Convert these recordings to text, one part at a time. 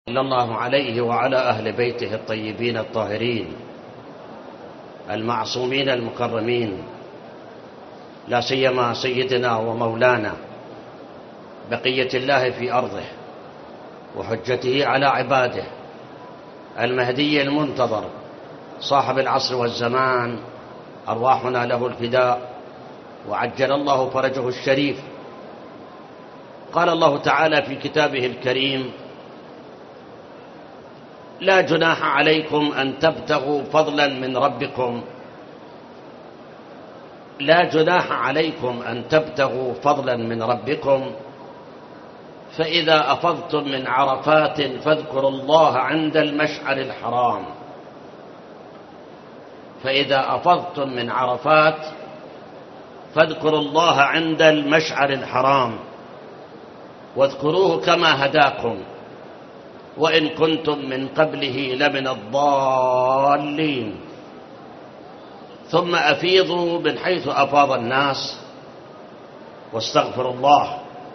صلى الله عليه وعلى أهل بيته الطيبين الطاهرين المعصومين المكرمين، لا سيما سيدنا ومولانا بقية الله في أرضه وحجته على عباده المهدي المنتظر صاحب العصر والزمان، أرواحنا له الفداء وعجل الله فرجه الشريف. قال الله تعالى في كتابه الكريم: لا جناح عليكم أن تبتغوا فضلا من ربكم، لا جناح عليكم أن تبتغوا فضلا من ربكم فإذا أفضتم من عرفات فاذكروا الله عند المشعر الحرام. فإذا أفضتم من عرفات فاذكروا الله عند المشعر الحرام واذكروه كما هداكم وإن كنتم من قبله لمن الضالين، ثم أفيضوا من حيث أفاض الناس واستغفروا الله.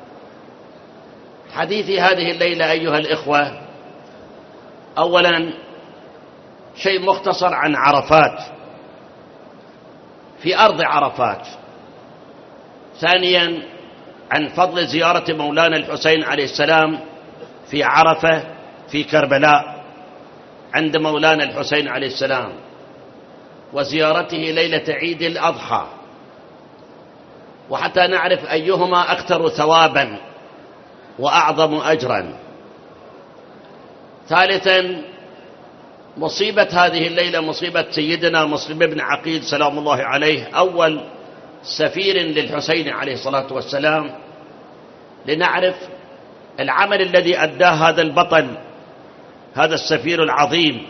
حديثي هذه الليلة أيها الإخوة، أولا شيء مختصر عن عرفات في أرض عرفات، ثانيا عن فضل زيارة مولانا الحسين عليه السلام في عرفة في كربلاء عند مولانا الحسين عليه السلام، وزيارته ليلة عيد الأضحى، وحتى نعرف أيهما أكثر ثوابا وأعظم أجرا. ثالثا مصيبة هذه الليلة مصيبة سيدنا مسلم بن عقيل سلام الله عليه، أول سفير للحسين عليه الصلاة والسلام، لنعرف العمل الذي أداه هذا البطل هذا السفير العظيم.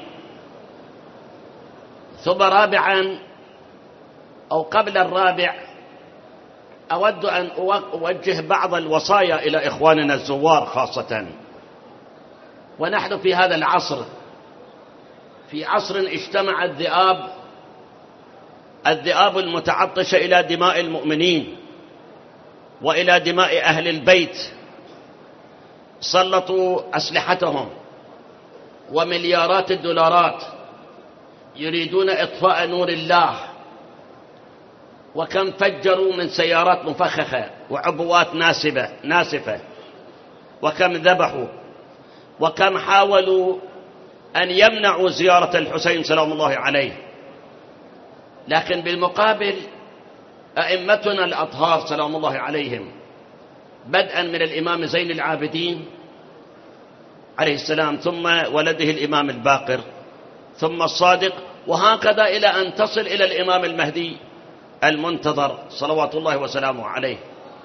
ثم رابعا أو قبل الرابع أود أن أوجه بعض الوصايا إلى إخواننا الزوار خاصة، ونحن في هذا العصر في عصر اجتمع الذئاب المتعطشة إلى دماء المؤمنين وإلى دماء أهل البيت، سلطوا أسلحتهم ومليارات الدولارات يريدون إطفاء نور الله، وكم فجروا من سيارات مفخخة وعبوات ناسفة، وكم ذبحوا، وكم حاولوا أن يمنعوا زيارة الحسين سلام الله عليه. لكن بالمقابل أئمتنا الأطهار سلام الله عليهم، بدءا من الإمام زين العابدين عليه السلام، ثم ولده الإمام الباقر، ثم الصادق، وهكذا إلى أن تصل إلى الإمام المهدي المنتظر صلوات الله وسلامه عليه.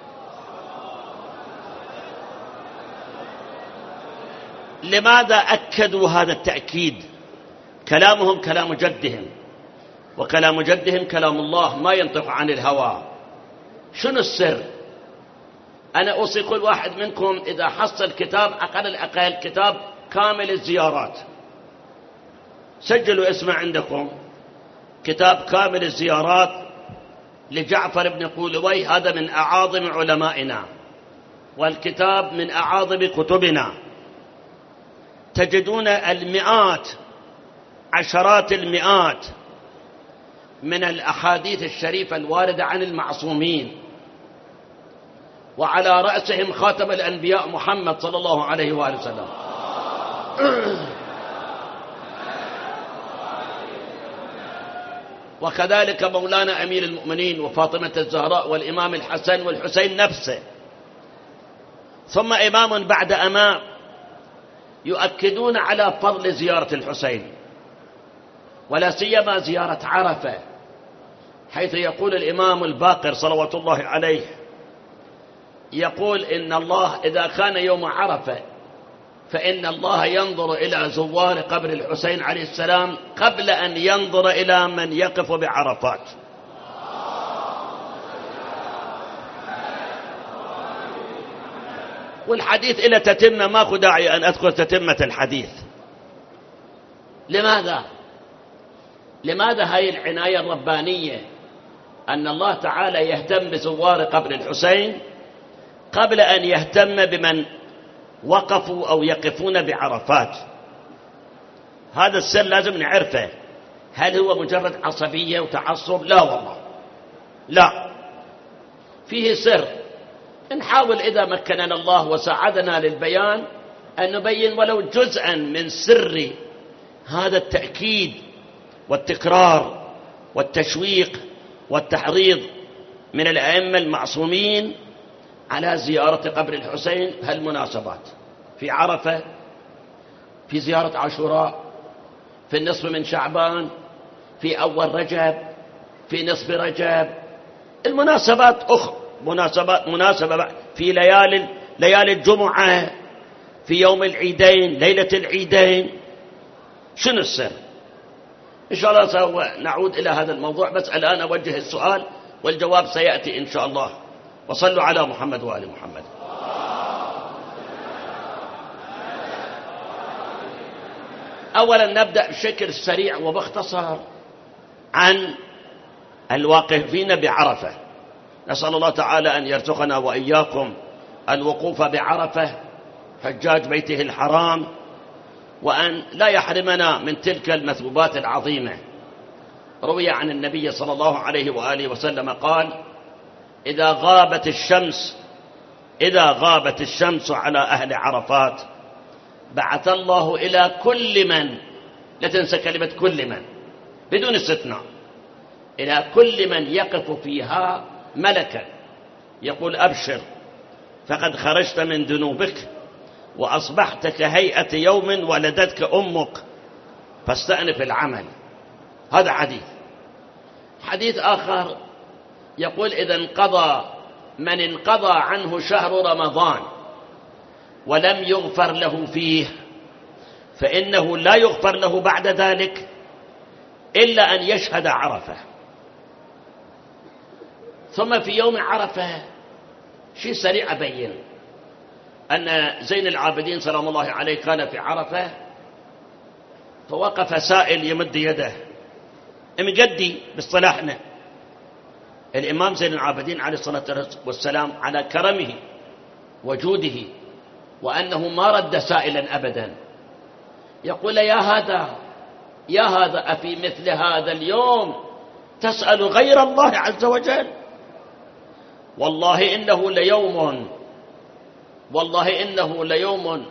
لماذا أكدوا هذا التأكيد؟ كلامهم كلام جدهم، وكلام جدهم كلام الله ما ينطق عن الهوى. شنو السر؟ أنا أوصي كل واحد منكم إذا حصل كتاب أقل الأقل كتاب كامل الزيارات، سجلوا اسمه عندكم، كتاب كامل الزيارات لجعفر بن قولوي، هذا من أعاظم علمائنا، والكتاب من أعاظم كتبنا. تجدون المئات عشرات المئات من الأحاديث الشريفة الواردة عن المعصومين، وعلى رأسهم خاتم الأنبياء محمد صلى الله عليه وآله وسلم. وكذلك مولانا أمير المؤمنين وفاطمة الزهراء والإمام الحسن والحسين نفسه، ثم إمام بعد أمام يؤكدون على فضل زيارة الحسين، ولا سيما زيارة عرفة، حيث يقول الإمام الباقر صلوات الله عليه، يقول إن الله إذا كان يوم عرفة فإن الله ينظر إلى زوار قبر الحسين عليه السلام قبل أن ينظر إلى من يقف بعرفات. والحديث إلى تتمة، ماكو داعي أن أذكر تتمة الحديث. لماذا هاي العناية الربانية أن الله تعالى يهتم بزوار قبر الحسين قبل أن يهتم بمن وقفوا أو يقفون بعرفات. هذا السر لازم نعرفه. هل هو مجرد عصبية وتعصب؟ لا والله، لا، فيه سر. نحاول إذا مكننا الله وساعدنا للبيان أن نبين ولو جزءا من سر هذا التأكيد والتكرار والتشويق والتحريض من الأئمة المعصومين على زيارة قبر الحسين. هالمناسبات في عرفة، في زيارة عاشوراء، في النصف من شعبان، في أول رجب، في نصف رجب، المناسبات أخرى، مناسبة في ليالي الجمعة، في يوم العيدين، ليلة العيدين. شنو السر؟ إن شاء الله سوف نعود إلى هذا الموضوع، بس الآن أوجه السؤال والجواب سيأتي إن شاء الله. وصلوا على محمد وآل محمد. أولا نبدأ بشكل سريع وباختصار عن الواقفين بعرفة. نسأل الله تعالى أن يرزقنا وإياكم الوقوف بعرفة حجاج بيته الحرام، وأن لا يحرمنا من تلك المثوبات العظيمة. روي عن النبي صلى الله عليه وآله وسلم قال: إذا غابت الشمس على أهل عرفات بعث الله إلى كل من، لا تنسى كلمة كل من بدون استثناء، إلى كل من يقف فيها ملكا يقول: أبشر فقد خرجت من ذنوبك وأصبحت كهيئة يوم ولدتك أمك فاستأنف العمل. هذا حديث آخر يقول: إذا من انقضى عنه شهر رمضان ولم يغفر له فيه فإنه لا يغفر له بعد ذلك إلا أن يشهد عرفة. ثم في يوم عرفة شيء سريع أبين أن زين العابدين سلام الله عليه كان في عرفة، فوقف سائل يمد يده، مجدي باصطلاحنا الإمام زين العابدين عليه الصلاة والسلام على كرمه وجوده وأنه ما رد سائلا أبدا، يقول: يا هذا أفي مثل هذا اليوم تسأل غير الله عز وجل؟ والله إنه ليوم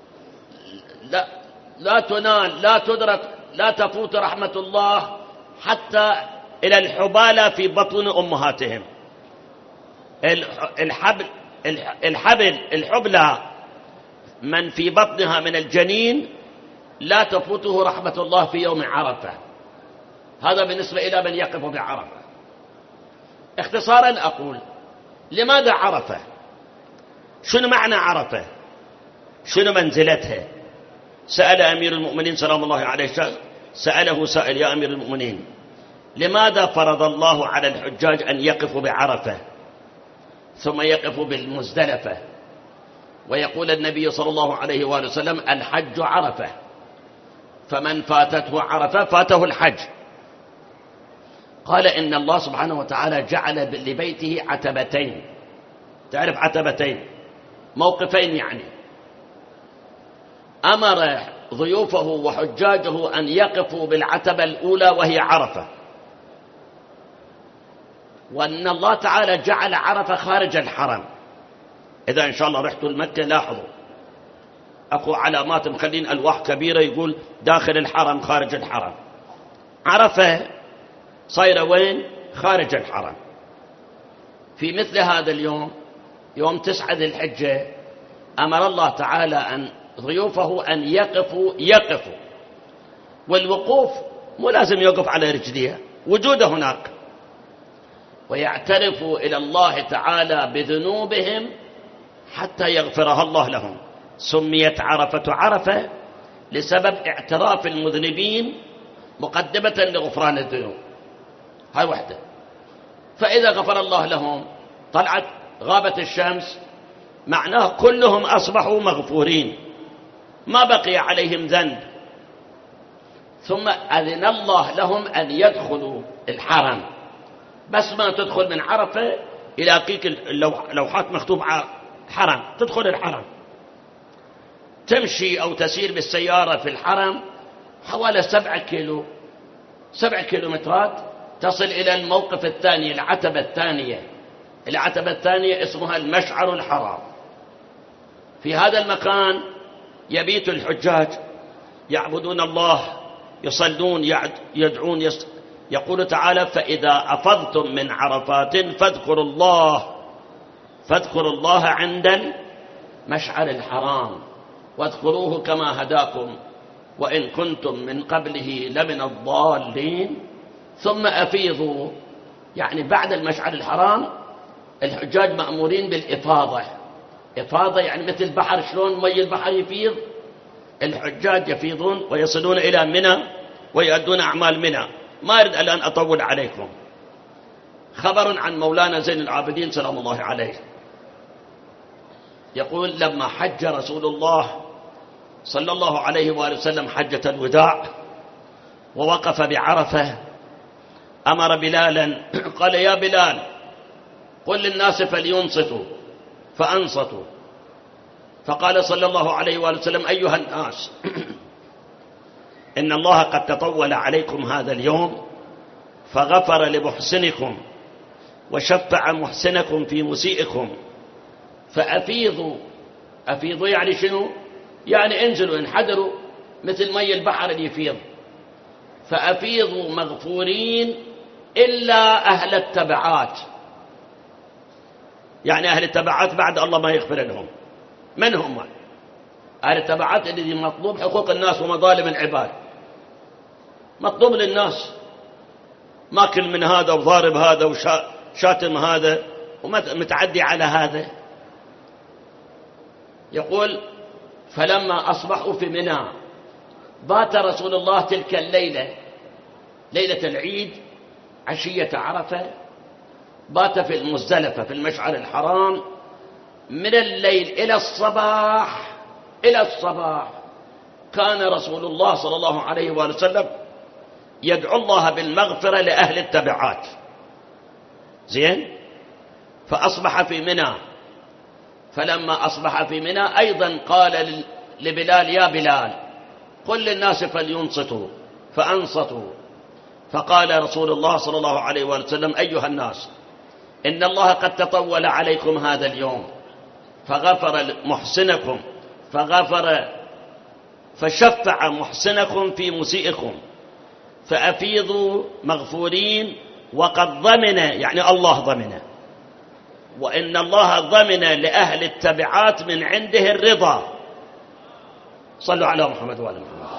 لا تنال، لا تدرك، لا تفوت رحمة الله حتى إلى الحبالة في بطن أمهاتهم. الحبلة من في بطنها من الجنين لا تفوته رحمة الله في يوم عرفة. هذا بالنسبة إلى من يقف بعرفة. اختصارا أقول: لماذا عرفة؟ شنو معنى عرفة؟ شنو منزلتها؟ سأل أمير المؤمنين سلام الله عليه، سأله سائل: يا أمير المؤمنين، لماذا فرض الله على الحجاج أن يقفوا بعرفة ثم يقفوا بالمزدلفة؟ ويقول النبي صلى الله عليه وآله وسلم: الحج عرفة، فمن فاتته عرفة فاته الحج. قال: إن الله سبحانه وتعالى جعل لبيته عتبتين. تعرف عتبتين؟ موقفين يعني. أمر ضيوفه وحجاجه أن يقفوا بالعتبة الأولى وهي عرفة، وأن الله تعالى جعل عرفة خارج الحرم. إذا إن شاء الله رحتوا لمكة لاحظوا أكو علامات مخلين ألواح كبيرة يقول داخل الحرم خارج الحرم. عرفة صايرة وين؟ خارج الحرم. في مثل هذا اليوم، يوم 9 ذي الحجة، أمر الله تعالى أن ضيوفه أن يقفوا، والوقوف مو لازم يوقف على رجليه، وجوده هناك، ويعترفوا إلى الله تعالى بذنوبهم حتى يغفرها الله لهم. سميت عرفة لسبب اعتراف المذنبين مقدمة لغفران الذنوب. هاي وحدة. فإذا غفر الله لهم، غابت الشمس، معناه كلهم أصبحوا مغفورين، ما بقي عليهم ذنب. ثم أذن الله لهم أن يدخلوا الحرم، بس ما تدخل من عرفة إلى قيك اللوحات مكتوب حرم، تدخل الحرم. تمشي أو تسير بالسيارة في الحرم حوالي 7 كيلومترات تصل إلى الموقف الثاني، العتبة الثانية. العتبة الثانية اسمها المشعر الحرام. في هذا المكان يبيت الحجاج يعبدون الله، يصلون، يدعون. يقول تعالى: فإذا أفضتم من عرفات فاذكروا الله عند المشعر الحرام واذكروه كما هداكم وإن كنتم من قبله لمن الضالين ثم أفيضوا. يعني بعد المشعر الحرام الحجاج مأمورين بالإفاضة. إفاضة يعني مثل البحر، شلون مي البحر يفيض، الحجاج يفيضون ويصلون إلى منى ويؤدون أعمال منى. ما أريد الآن أطول عليكم. خبر عن مولانا زين العابدين سلام الله عليه، يقول: لما حج رسول الله صلى الله عليه وآله وسلم حجة الوداع ووقف بعرفة، أمر بلالا قال: يا بلال قل للناس فلينصتوا، فأنصتوا. فقال صلى الله عليه وآله وسلم: أيها الناس، إن الله قد تطول عليكم هذا اليوم فغفر لمحسنكم وشفع محسنكم في مسيئكم، فأفيضوا. أفيضوا يعني شنو؟ يعني انزلوا، انحدروا مثل مي البحر اللي يفيض. فأفيضوا مغفورين إلا أهل التبعات. يعني أهل التبعات بعد الله ما يغفر لهم. من هم أهل التبعات؟ الذي مطلوب حقوق الناس ومظالم العباد، مطلوب للناس، ماكل من هذا وضارب هذا وشاتم هذا ومتعدي على هذا. يقول: فلما أصبحوا في منى بات رسول الله تلك الليلة، ليلة العيد عشية عرفة، بات في المزدلفة في المشعر الحرام من الليل إلى الصباح. إلى الصباح كان رسول الله صلى الله عليه وآله وسلم يدعو الله بالمغفرة لأهل التبعات. زين. فأصبح في منى. فلما أصبح في منى أيضا قال لبلال: يا بلال قل للناس فلينصتوا، فأنصتوا. فقال رسول الله صلى الله عليه وآله وسلم: أيها الناس، إن الله قد تطول عليكم هذا اليوم فغفر محسنكم فشفع محسنكم في مسيئكم، فأفيضوا مغفورين، وقد ضمن، يعني الله ضمن، وإن الله ضمن لأهل التبعات من عنده الرضا. صلوا على محمد وآل محمد.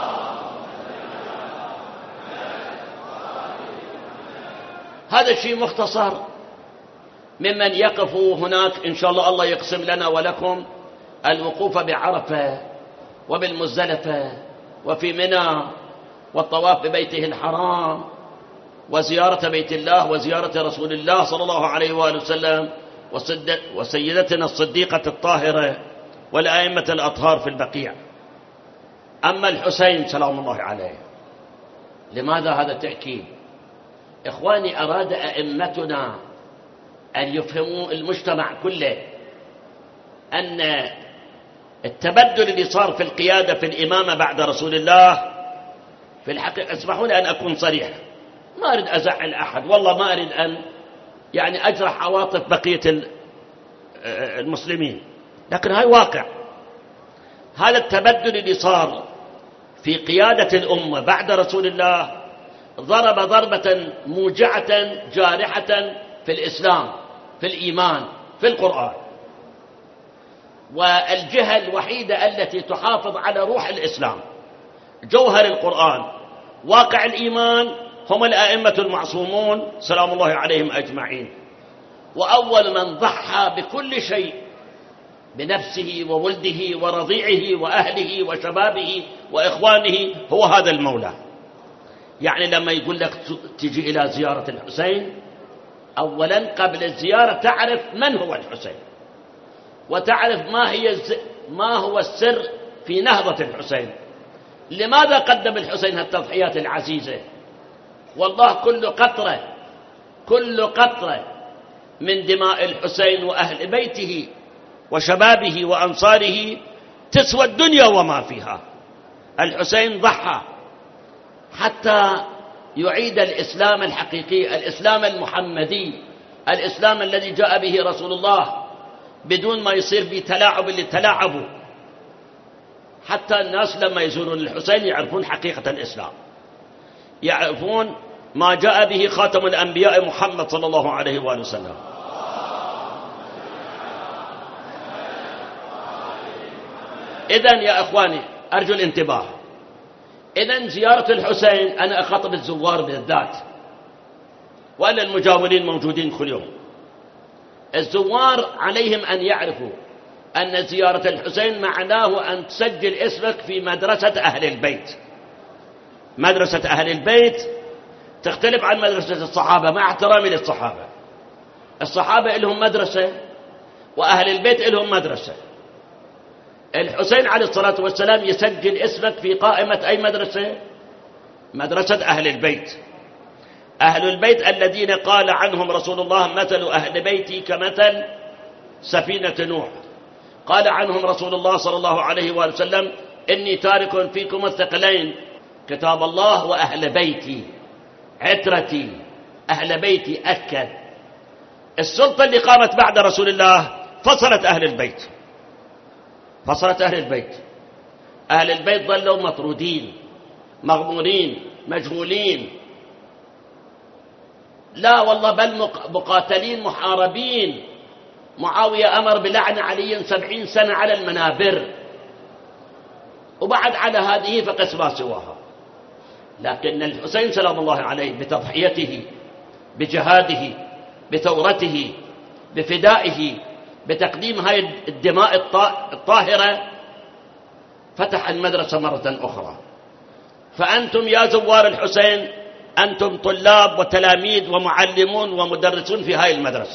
هذا الشيء مختصر ممن يقفوا هناك. إن شاء الله يقسم لنا ولكم الوقوف بعرفة وبالمزدلفة وفي منى والطواف ببيته الحرام وزيارة بيت الله وزيارة رسول الله صلى الله عليه وآله وسلم وسيدتنا الصديقة الطاهرة والأئمة الأطهار في البقيع. أما الحسين سلام الله عليه، لماذا هذا التأكيد؟ إخواني، أراد أئمتنا أن يفهموا المجتمع كله أن التبدل اللي صار في القيادة في الإمامة بعد رسول الله في الحقيقة، اسمحوا لي أن أكون صريح، ما أريد أزعل أحد، والله ما أريد أن يعني أجرح عواطف بقية المسلمين، لكن هاي واقع. هذا التبدل اللي صار في قيادة الأمة بعد رسول الله ضرب ضربة موجعة جارحة في الإسلام، في الإيمان، في القرآن. والجهة الوحيدة التي تحافظ على روح الإسلام، جوهر القرآن، واقع الإيمان، هم الآئمة المعصومون سلام الله عليهم أجمعين. وأول من ضحى بكل شيء بنفسه وولده ورضيعه وأهله وشبابه وإخوانه هو هذا المولى. يعني لما يقول لك تجي إلى زيارة الحسين، أولا قبل الزيارة تعرف من هو الحسين، وتعرف ما هو السر في نهضة الحسين. لماذا قدم الحسين هالتضحيات العزيزة؟ والله كل قطرة من دماء الحسين وأهل بيته وشبابه وأنصاره تسوى الدنيا وما فيها. الحسين ضحى حتى يعيد الإسلام الحقيقي، الإسلام المحمدي، الإسلام الذي جاء به رسول الله، بدون ما يصير بتلاعب اللي تلاعبوا. حتى الناس لما يزورون الحسين يعرفون حقيقة الإسلام، يعرفون ما جاء به خاتم الأنبياء محمد صلى الله عليه وآله وسلم. إذن يا إخواني أرجو الانتباه. إذن زيارة الحسين، أنا أخاطب الزوار بالذات وأنا المجاورين موجودين كل يوم. الزوار عليهم أن يعرفوا أن زيارة الحسين معناه أن تسجل اسمك في مدرسة أهل البيت. مدرسة أهل البيت تختلف عن مدرسة الصحابة، مع احترامي للصحابة. الصحابة لهم مدرسة وأهل البيت لهم مدرسة. الحسين عليه الصلاة والسلام يسجل اسمك في قائمة أي مدرسة؟ مدرسة أهل البيت. أهل البيت الذين قال عنهم رسول الله مثل أهل بيتي كمثل سفينة نوح. قال عنهم رسول الله صلى الله عليه وآله وسلم إني تارك فيكم الثقلين كتاب الله وأهل بيتي، عترتي أهل بيتي. أكد السلطة اللي قامت بعد رسول الله فصلت أهل البيت، فصلت أهل البيت. أهل البيت ظلوا مطرودين مغمورين مجهولين، لا والله بل مقاتلين محاربين. معاوية أمر بلعن علي 70 سنة على المنابر، وبعد على هذه فقس ما سواها. لكن الحسين سلام الله عليه بتضحيته بجهاده بثورته بفدائه بتقديم هاي الدماء الطاهرة فتح المدرسة مرة أخرى. فأنتم يا زوار الحسين أنتم طلاب وتلاميذ ومعلمون ومدرسون في هاي المدرسة.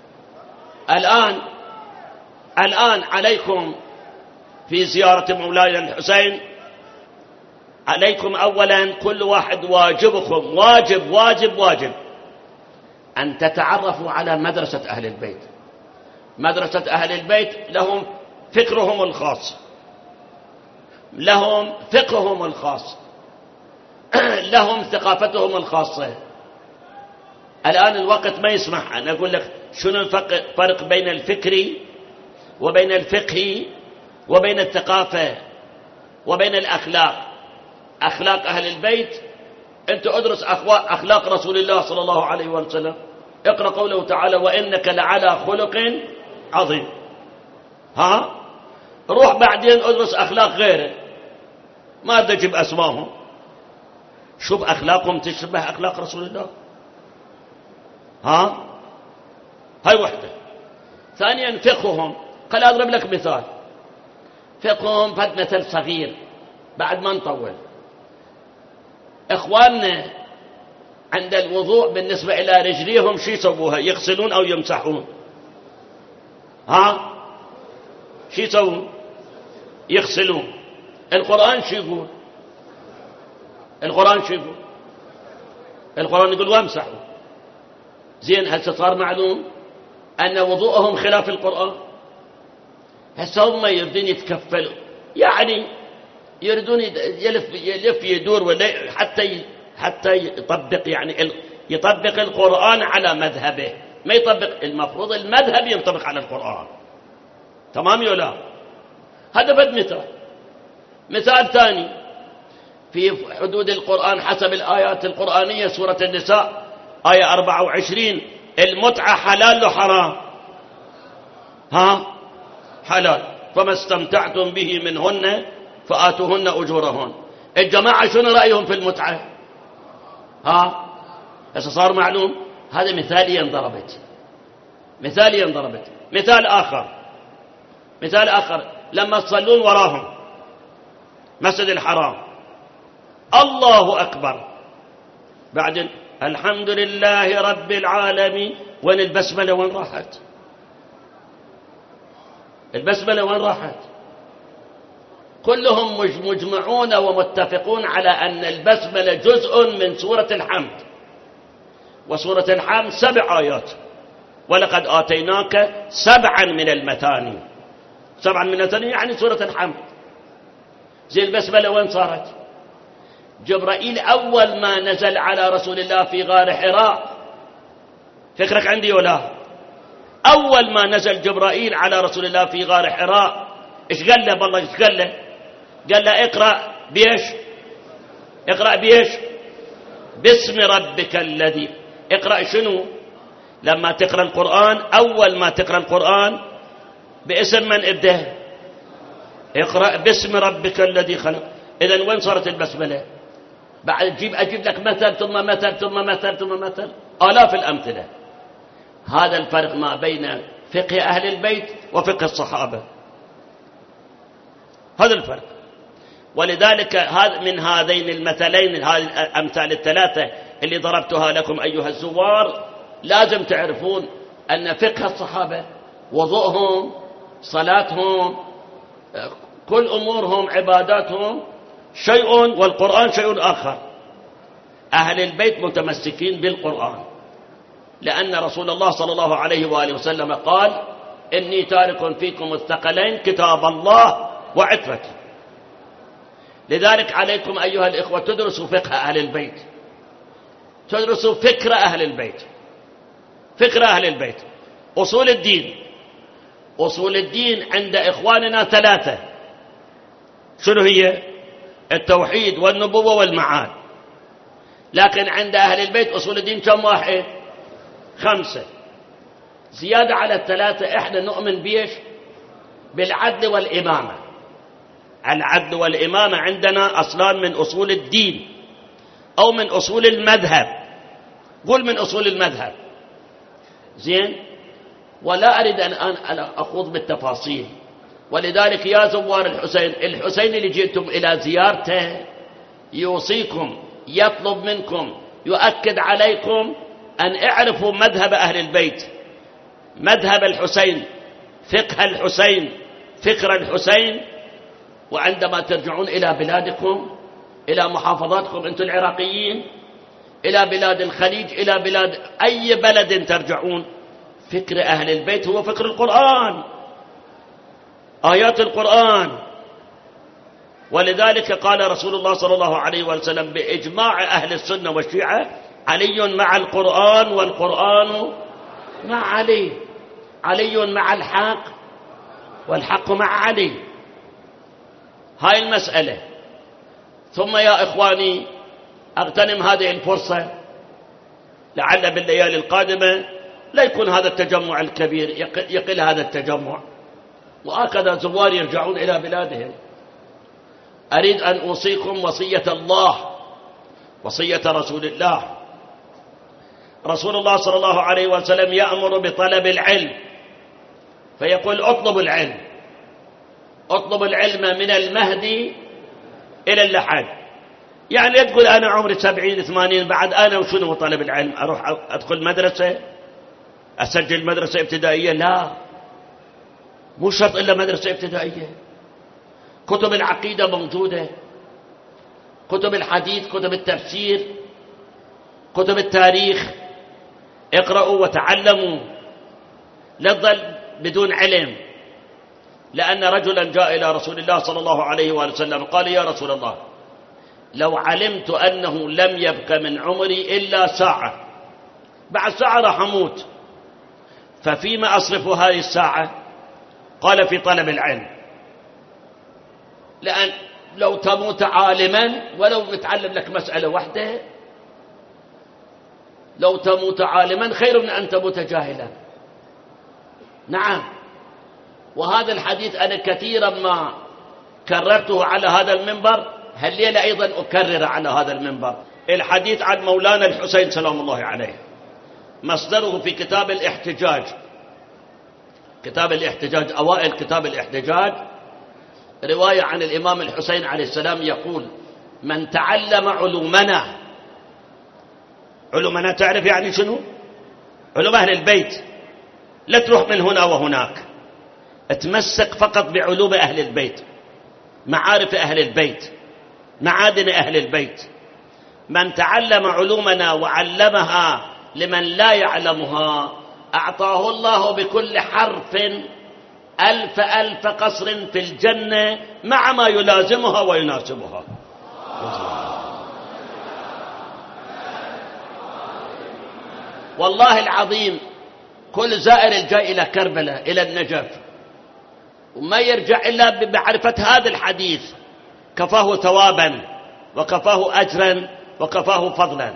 الآن عليكم في زيارة مولاي الحسين، عليكم أولا كل واحد واجبكم واجب أن تتعرفوا على مدرسة أهل البيت. مدرسة أهل البيت لهم فكرهم الخاص، لهم فقههم الخاص، لهم ثقافتهم الخاصة. الآن الوقت ما يسمح أن أقول لك شنو الفرق بين الفكري وبين الفقهي وبين الثقافة وبين الأخلاق. أخلاق أهل البيت أنت أدرس أخلاق رسول الله صلى الله عليه وسلم. اقرأ قوله تعالى وإنك لعلى خلق عظيم. روح بعدين أدرس أخلاق غيره، ما تجيب أسمائهم، شوف أخلاقهم تشبه أخلاق رسول الله. هاي وحدة. ثانيا فقههم. قال أضرب لك مثال. فقههم فد مثل صغير بعد ما نطول. إخواننا عند الوضوء بالنسبة إلى رجليهم شو يسووها؟ يغسلون أو يمسحون؟ شو يسوون؟ يغسلون. القرآن شو يقول؟ القرآن شو يقول؟ القرآن يقول وامسحوا. زين هسه صار معلوم أن وضوءهم خلاف القرآن. هسه هم يريدون يتكفلوا، يعني يريدون يلف يدور ولا حتى يطبق، يعني يطبق القرآن على مذهبه، ما يطبق. المفروض المذهب ينطبق على القرآن. تمام ولا لا؟ هذا بد مثال. مثال ثاني في حدود القرآن حسب الآيات القرآنية. سورة النساء آية 24 المتعة حلال له حرام؟ حلال. فما استمتعتم به منهن فآتوهن أجورهن. الجماعة شنو رأيهم في المتعة؟ هسه صار معلوم. هذا مثاليا ضربت. مثال آخر لما تصلون وراهم مسجد الحرام الله أكبر، بعدين الحمد لله رب العالمين، وين البسملة؟ وين راحت البسملة؟ وين راحت؟ كلهم مجمعون ومتفقون على أن البسملة جزء من سورة الحمد. وسورة الحمد 7 آيات. ولقد آتيناك 7 من المثاني. 7 من المثاني يعني سورة الحمد. زي البسملة وين صارت؟ جبرائيل أول ما نزل على رسول الله في غار حراء، فكرك عندي ولا؟ أول ما نزل جبرائيل على رسول الله في غار حراء إيش قال له؟ بالله إيش قال له؟ قال له اقرأ بيش؟ اقرأ بيش؟ باسم ربك الذي. اقرأ شنو؟ لما تقرأ القرآن أول ما تقرأ القرآن باسم من ابدأ؟ اقرأ باسم ربك الذي خلق. إذن وين صارت البسملة؟ بعد أجيب لك مثل ثم مثل ثم مثل ثم مثل، آلاف الأمثلة. هذا الفرق ما بين فقه أهل البيت وفقه الصحابة، هذا الفرق. ولذلك من هذين المثلين، هذه الأمثال الثلاثة اللي ضربتها لكم أيها الزوار، لازم تعرفون أن فقه الصحابة، وضوءهم، صلاتهم، كل أمورهم، عباداتهم شيء، والقرآن شيء آخر. أهل البيت متمسكين بالقرآن، لأن رسول الله صلى الله عليه وآله وسلم قال: إني تارك فيكم الثقلين كتاب الله وعترتي. لذلك عليكم أيها الإخوة تدرسوا فقه أهل البيت، تدرسوا فكر أهل البيت، فكر أهل البيت. أصول الدين، أصول الدين عند إخواننا ثلاثة، شنو هي؟ التوحيد والنبوة والمعاد. لكن عند أهل البيت أصول الدين كم واحد؟ 5. زيادة على الثلاثة. إحنا نؤمن بيش؟ بالعدل والإمامة. العدل والإمامة عندنا أصلان من أصول الدين أو من أصول المذهب، قل من أصول المذهب، زين؟ ولا أريد أن أخوض بالتفاصيل. ولذلك يا زوار الحسين اللي جئتم إلى زيارته يوصيكم، يطلب منكم، يؤكد عليكم أن اعرفوا مذهب أهل البيت، مذهب الحسين، فقه الحسين، فكر الحسين. وعندما ترجعون إلى بلادكم، إلى محافظاتكم أنتم العراقيين، إلى بلاد الخليج، إلى بلاد أي بلد ترجعون، فكر أهل البيت هو فكر القرآن، آيات القرآن. ولذلك قال رسول الله صلى الله عليه وسلم بإجماع أهل السنة والشيعة: علي مع القرآن والقرآن مع علي، علي مع الحق والحق مع علي. هاي المسألة. ثم يا إخواني أغتنم هذه الفرصة، لعل بالليالي القادمة لا يكون هذا التجمع الكبير، يقل هذا التجمع، وهكذا زوار يرجعون إلى بلادهم. أريد أن أوصيكم وصية الله، وصية رسول الله. رسول الله صلى الله عليه وسلم يأمر بطلب العلم، فيقول: اطلبوا العلم، اطلبوا العلم من المهدي إلى اللحد. يعني لا تقول أنا عمري 70 80 بعد أنا وشنو طلب العلم، أروح أدخل مدرسة، أسجل مدرسة ابتدائية؟ لا، مو شرط إلا مدرسة ابتدائية. كتب العقيدة موجودة، كتب الحديث، كتب التفسير، كتب التاريخ. اقرأوا وتعلموا، لا تظل بدون علم. لأن رجلا جاء إلى رسول الله صلى الله عليه وسلم قال: يا رسول الله، لو علمت أنه لم يبق من عمري إلا ساعة، بعد ساعة راح أموت، ففيما أصرف هذه الساعة؟ قال: في طلب العلم. لأن لو تموت عالما ولو متعلم لك مسألة واحدة، لو تموت عالما خير من أن تموت جاهلا. نعم. وهذا الحديث أنا كثيرا ما كررته على هذا المنبر، هالليلة أيضا أكرر على هذا المنبر. الحديث عن مولانا الحسين سلام الله عليه، مصدره في كتاب الاحتجاج، كتاب الاحتجاج، أوائل كتاب الاحتجاج، رواية عن الإمام الحسين عليه السلام يقول: من تعلم علومنا، علومنا تعرف يعني شنو؟ علوم أهل البيت، لا تروح من هنا وهناك، اتمسك فقط بعلوم أهل البيت، معارف أهل البيت، معادن أهل البيت. من تعلم علومنا وعلمها لمن لا يعلمها أعطاه الله بكل حرف ألف قصر في الجنة مع ما يلازمها ويناسبها. والله العظيم كل زائر الجاي إلى كربلاء إلى النجف وما يرجع إلا بمعرفة هذا الحديث كفاه ثوابا وكفاه أجرا وكفاه فضلا.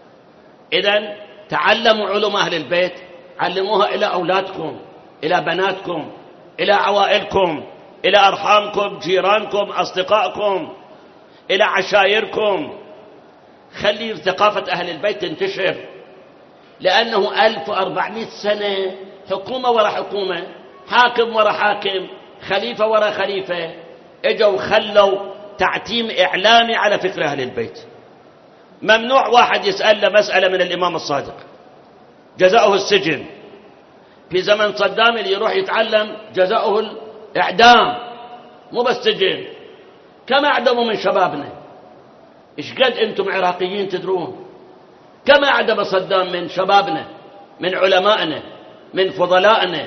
إذن تعلموا علوم أهل البيت، علموها إلى أولادكم، إلى بناتكم، إلى عوائلكم، إلى أرحامكم، جيرانكم، أصدقائكم، إلى عشائركم. خلي ثقافة أهل البيت تنتشر، لأنه 1400 سنة حكومة وراء حكومة، حاكم وراء حاكم، خليفة وراء خليفة، اجوا خلوا تعتيم إعلامي على فكر أهل البيت. ممنوع واحد يسأل له مسألة من الإمام الصادق، جزاؤه السجن. في زمن صدام اللي يروح يتعلم جزاؤه الإعدام، مو بس سجن. كم أعدموا من شبابنا؟ إيش قد أنتم عراقيين تدرون كم أعدم صدام من شبابنا، من علمائنا، من فضلائنا؟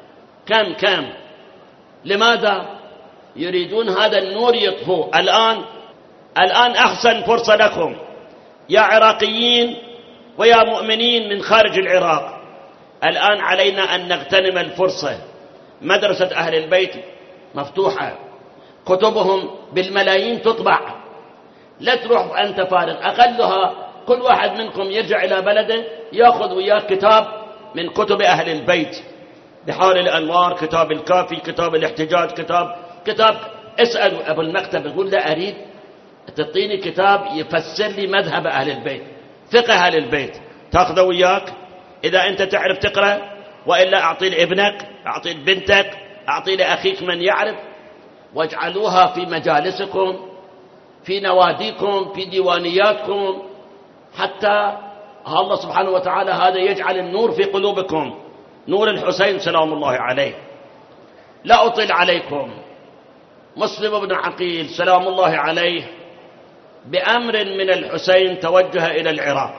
كم لماذا يريدون هذا النور يطفوه؟ الآن أحسن فرصة لكم يا عراقيين ويا مؤمنين من خارج العراق. الآن علينا أن نغتنم الفرصة. مدرسة أهل البيت مفتوحة، كتبهم بالملايين تطبع. لا تروح أنت فارغ، أقلها كل واحد منكم يرجع إلى بلده يأخذ وياه كتاب من كتب أهل البيت، بحار الأنوار، كتاب الكافي، كتاب الاحتجاج، كتاب. اسأل أبو المكتب، يقول لا أريد تعطيني كتاب يفسر لي مذهب أهل البيت، فقه أهل البيت، تأخذه وياك إذا أنت تعرف تقرأ، وإلا أعطي لابنك، أعطي لبنتك، أعطي لأخيك من يعرف، واجعلوها في مجالسكم، في نواديكم، في ديوانياتكم، حتى الله سبحانه وتعالى هذا يجعل النور في قلوبكم، نور الحسين سلام الله عليه. لا أطيل عليكم. مسلم بن عقيل سلام الله عليه بأمر من الحسين توجه إلى العراق،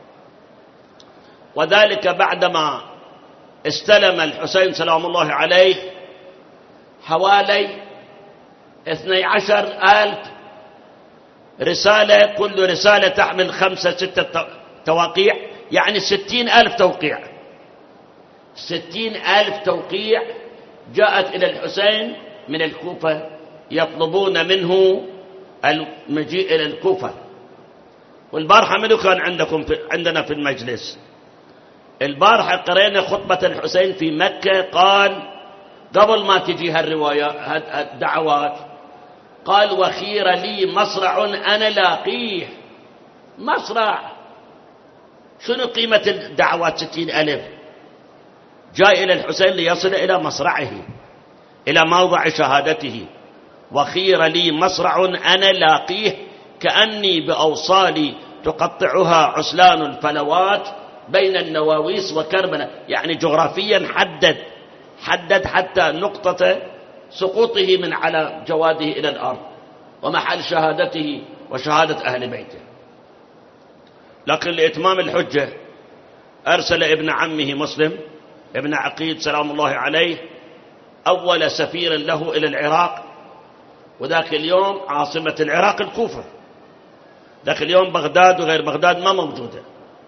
وذلك بعدما استلم الحسين سلام الله عليه حوالي 12,000 رسالة، كل رسالة تحمل 5-6 توقيع، يعني 60,000 توقيع. 60,000 توقيع جاءت إلى الحسين من الكوفة يطلبون منه المجيء إلى الكوفة. والبارحة منو كان عندنا في المجلس؟ البارحة قرينا خطبة الحسين في مكة، قال قبل ما تجي هالدعوات قال وخير لي مصرع أنا لاقيه. مصرع، شنو قيمة الدعوات؟ 60,000 جاء إلى الحسين ليصل إلى مصرعه، إلى موضع شهادته. وخير لي مصرع أنا لاقيه كأني بأوصالي تقطعها عسلان الفلوات بين النواويس وكربلاء. يعني جغرافيا حدد حتى نقطة سقوطه من على جواده إلى الأرض ومحل شهادته وشهادة أهل بيته. لكن لإتمام الحجة أرسل ابن عمه مسلم ابن عقيل سلام الله عليه أول سفير له إلى العراق، وذاك اليوم عاصمة العراق الكوفة، ذاك اليوم بغداد وغير بغداد ما موجودة.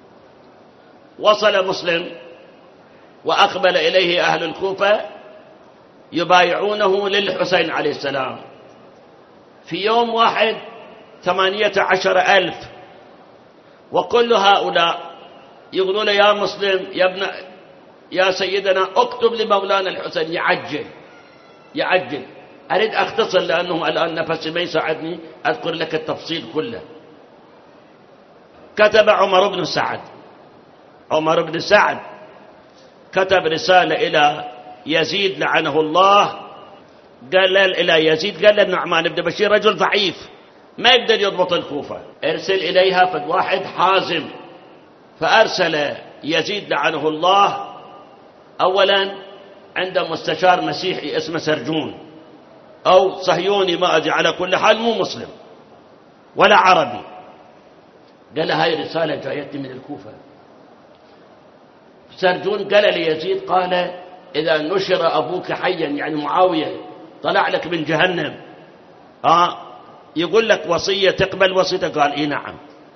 وصل مسلم وأقبل إليه أهل الكوفة يبايعونه للحسين عليه السلام. في يوم واحد 18,000، وكل هؤلاء يقولون يا مسلم يا سيدنا اكتب لمولانا الحسين يعجل. أريد أختصر لأنه الآن نفسي ما يساعدني أذكر لك التفصيل كله. كتب عمر بن سعد كتب رسالة إلى يزيد لعنه الله، قال إلى يزيد، قال النعمان بن بشير رجل ضعيف ما يقدر يضبط الكوفة، ارسل إليها فد واحد حازم. فأرسل يزيد لعنه الله أولا عند مستشار مسيحي اسمه سرجون أو صهيوني ما أدري، على كل حال مو مسلم ولا عربي. قال له هاي رسالة جايتني من الكوفة. سرجون قال ليزيد، قال إذا نشر أبوك حيا، يعني معاوية طلع لك من جهنم، يقول لك وصية تقبل وصيته؟ قال إيه نعم.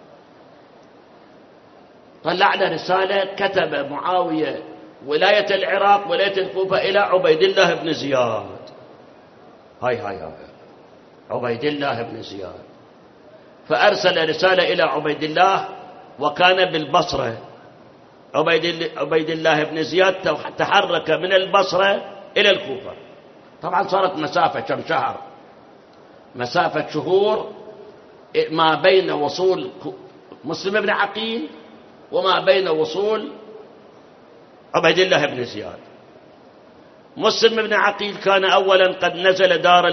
طلعنا رسالة كتب معاوية ولاية العراق ولاية الكوفة إلى عبيد الله بن زياد. هاي عبيد الله بن زياد. فأرسل رسالة إلى عبيد الله وكان بالبصرة. عبيد الله بن زياد تحرك من البصرة إلى الكوفة. طبعا صارت مسافة كم شهر، مسافة شهور ما بين وصول مسلم بن عقيل وما بين وصول عبيد الله بن زياد. مسلم بن عقيل كان أولا قد نزل دار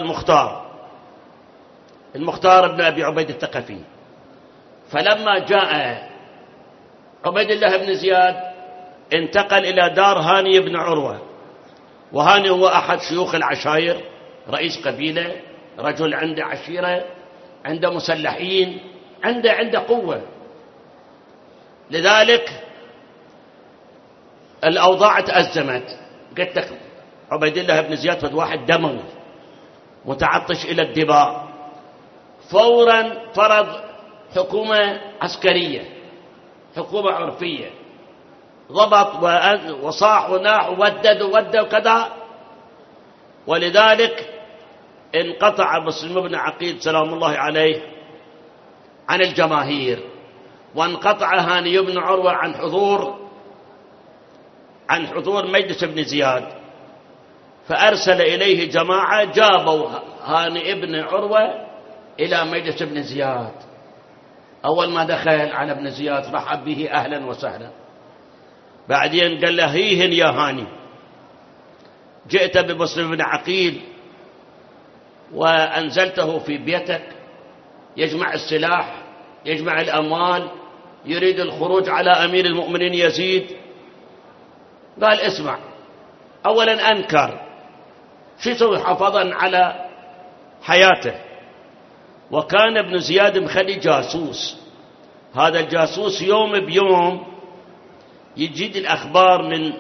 المختار بن أبي عبيد الثقفي. فلما جاء عبيد الله بن زياد انتقل إلى دار هاني بن عروة. وهاني هو أحد شيوخ العشائر، رئيس قبيلة، رجل عنده عشيرة، عنده مسلحين، عنده قوة. لذلك الأوضاع تأزمت. قلت لك عبيد الله بن زياد فد واحد دموي متعطش إلى الدماء، فورا فرض حكومة عسكرية، حكومة عرفية، ضبط وصاح وناح وودد وكذا. ولذلك انقطع مسلم بن عقيل سلام الله عليه عن الجماهير، وانقطع هاني بن عروة عن حضور مجلس بن زياد. فأرسل إليه جماعة جابوا هاني بن عروة إلى مجلس بن زياد. أول ما دخل على ابن زياد رحب به أهلا وسهلا. بعدين قال له هيهن يا هاني، جئت بمسلم بن عقيل وأنزلته في بيتك يجمع السلاح، يجمع الأموال، يريد الخروج على أمير المؤمنين يزيد. قال اسمع، أولا أنكر، شو يسوي حفاظا على حياته. وكان ابن زياد مخلي جاسوس، هذا الجاسوس يوم بيوم يجيد الأخبار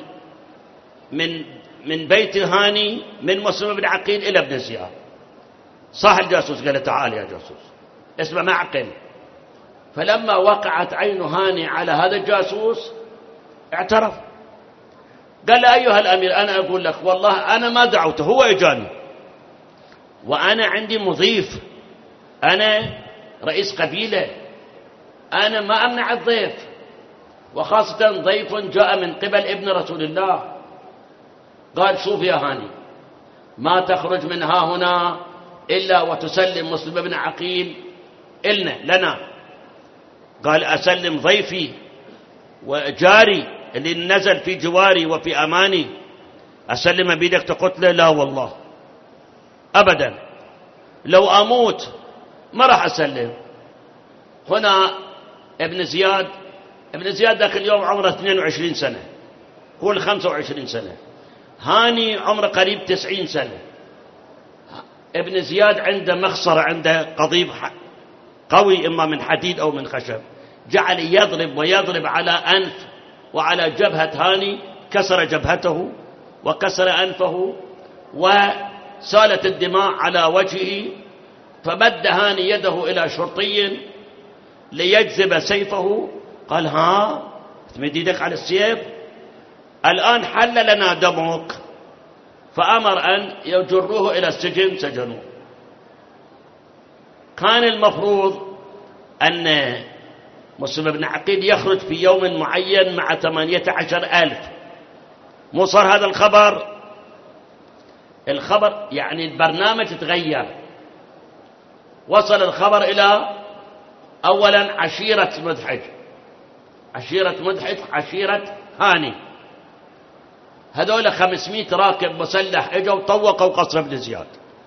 من بيت هاني من مسلم بن عقيل إلى ابن زياد. صاح الجاسوس قال له تعال يا جاسوس اسمع معقل. فلما وقعت عين هاني على هذا الجاسوس اعترف، قال له أيها الأمير أنا أقول لك والله أنا ما دعوته، هو إجاني، وأنا عندي مضيف، أنا رئيس قبيلة، أنا ما أمنع الضيف، وخاصة ضيف جاء من قبل ابن رسول الله. قال شوف يا هاني، ما تخرج من ها هنا إلا وتسلم مسلم بن عقيل لنا. قال أسلم ضيفي وجاري اللي نزل في جواري وفي أماني، أسلم بيدك تقتله؟ لا والله أبدا، لو أموت ما راح أسلم. هنا ابن زياد ذاك اليوم عمره 22 سنة، هو 25 سنة، هاني عمره قريب 90 سنة. ابن زياد عنده مخصرة، عنده قضيب قوي إما من حديد أو من خشب، جعل يضرب على أنف وعلى جبهة هاني، كسر جبهته وكسر أنفه وسالت الدماء على وجهه. فمد هاني يده إلى شرطي ليجذب سيفه، قال ها تمد يدك على السيف، الآن حل لنا دمك. فأمر أن يجروه إلى السجن، سجنوه. كان المفروض أن مسلم بن عقيل يخرج في يوم معين مع 18,000. مو صار هذا الخبر يعني البرنامج تغير. وصل الخبر إلى أولا عشيرة مدحج، عشيرة هاني، هذول 500 راكب مسلح اجوا طوقوا قصر ابن زياد.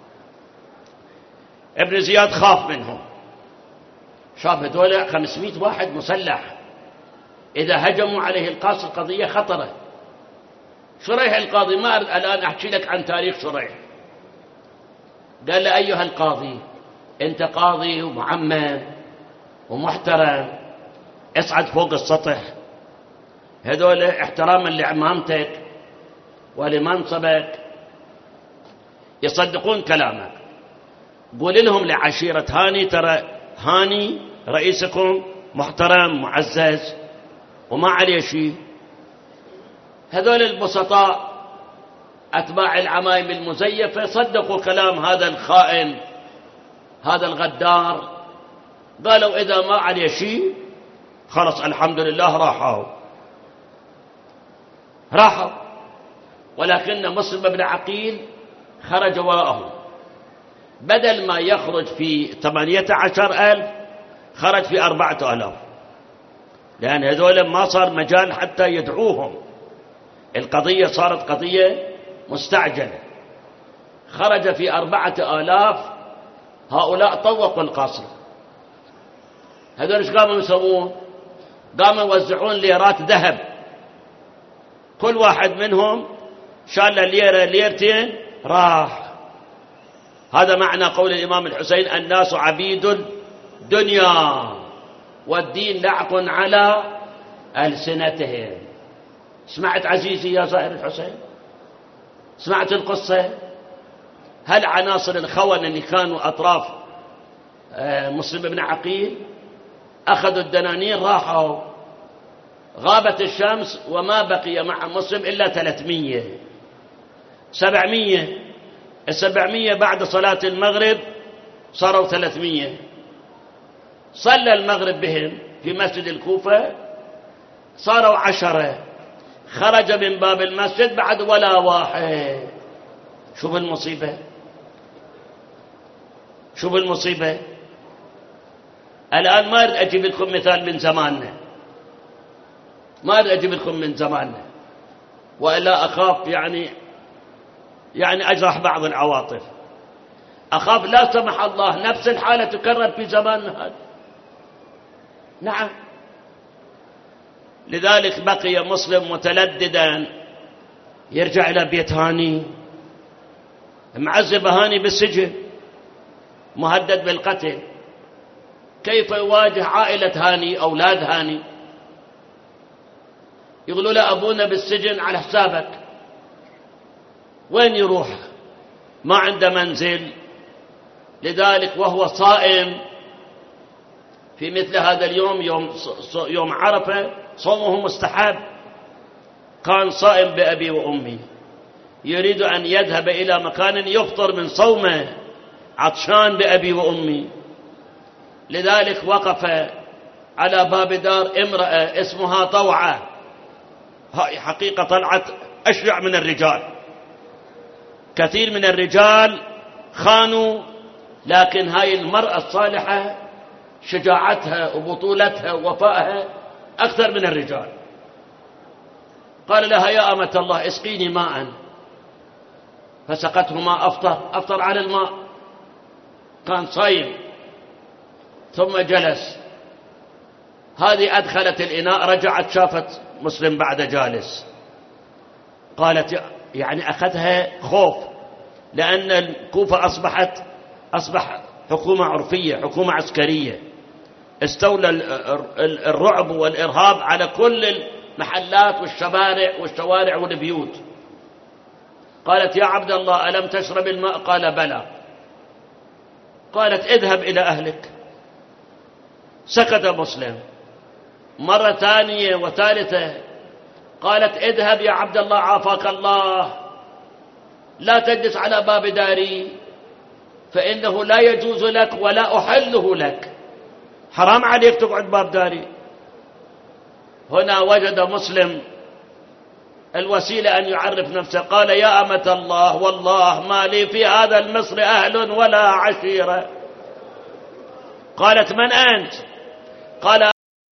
ابن زياد خاف منهم، شاف هذول 500 واحد مسلح، إذا هجموا عليه القصر قضية خطرة. شريح القاضي، ما الآن أحكي لك عن تاريخ شريح، قال له أيها القاضي أنت قاضي ومعمم ومحترم، اصعد فوق السطح، هذول احتراما لعمامتك ولمنصبك يصدقون كلامك. قول لهم لعشيرة هاني ترى هاني رئيسكم محترم معزز وما عليه شيء. هذول البسطاء أتباع العمايم المزيفة صدقوا كلام هذا الخائن هذا الغدار، قالوا إذا ما عليه شيء خلص الحمد لله راحوا. ولكن مسلم بن عقيل خرج وراءهم، بدل ما يخرج في 18,000 خرج في 4,000، لأن هذول ما صار مجال حتى يدعوهم، القضية صارت قضية مستعجلة. خرج في 4,000. هؤلاء طوقوا القصر. هذول ايش قاموا يسوون؟ قاموا يوزعون ليرات ذهب، كل واحد منهم شال ليرة ليرتين راح. هذا معنى قول الإمام الحسين: الناس عبيد الدنيا والدين لعق على ألسنتهم. سمعت عزيزي يا زائر الحسين؟ سمعت القصة؟ هل عناصر الخونة اللي كانوا أطراف مسلم بن عقيل أخذوا الدنانير راحوا، غابت الشمس وما بقي مع مسلم إلا 300 700. 700 بعد صلاة المغرب صاروا 300. صلى المغرب بهم في مسجد الكوفة صاروا 10. خرج من باب المسجد بعد ولا واحد. شوف المصيبة، شوف المصيبة. الآن ما أريد أجيب لكم مثال من زماننا، ما أريد أجيب لكم من زماننا، وإلا أخاف يعني أجرح بعض العواطف. أخاف لا سمح الله نفس الحالة تكرر في زماننا هذا. نعم. لذلك بقي مسلم متلددا، يرجع إلى بيت هاني، معذب هاني بالسجن، مهدد بالقتل. كيف يواجه عائلة هاني أولاد هاني؟ يقولوا له أبونا بالسجن على حسابك. وين يروح؟ ما عنده منزل. لذلك وهو صائم في مثل هذا اليوم، يوم عرفة، صومه مستحب، كان صائم بأبي وأمي، يريد أن يذهب إلى مكان يفطر من صومه، عطشان بأبي وأمي. لذلك وقف على باب دار امرأة اسمها طوعة. هاي حقيقة طلعت أشجع من الرجال. كثير من الرجال خانوا، لكن هاي المرأة الصالحة شجاعتها وبطولتها ووفائها أكثر من الرجال. قال لها: يا أمة الله اسقيني ماء، فسقته ماء. أفطر على الماء، كان صايم. ثم جلس. هذه أدخلت الإناء، رجعت شافت مسلم بعد جالس. قالت يعني أخذها خوف، لأن الكوفة أصبح حكومة عرفية، حكومة عسكرية، استولى الرعب والإرهاب على كل المحلات والشوارع والبيوت. قالت: يا عبد الله ألم تشرب الماء؟ قال: بلى. قالت: اذهب إلى أهلك. سكت مسلم. مرة ثانية وثالثة قالت: اذهب يا عبد الله عافاك الله، لا تجلس على باب داري، فإنه لا يجوز لك ولا أحله لك، حرام عليك تقعد باب داري. هنا وجد مسلم الوسيلة أن يعرف نفسه. قال: يا أمة الله والله ما لي في هذا المصر أهل ولا عشيرة. قالت: من أنت؟ قال: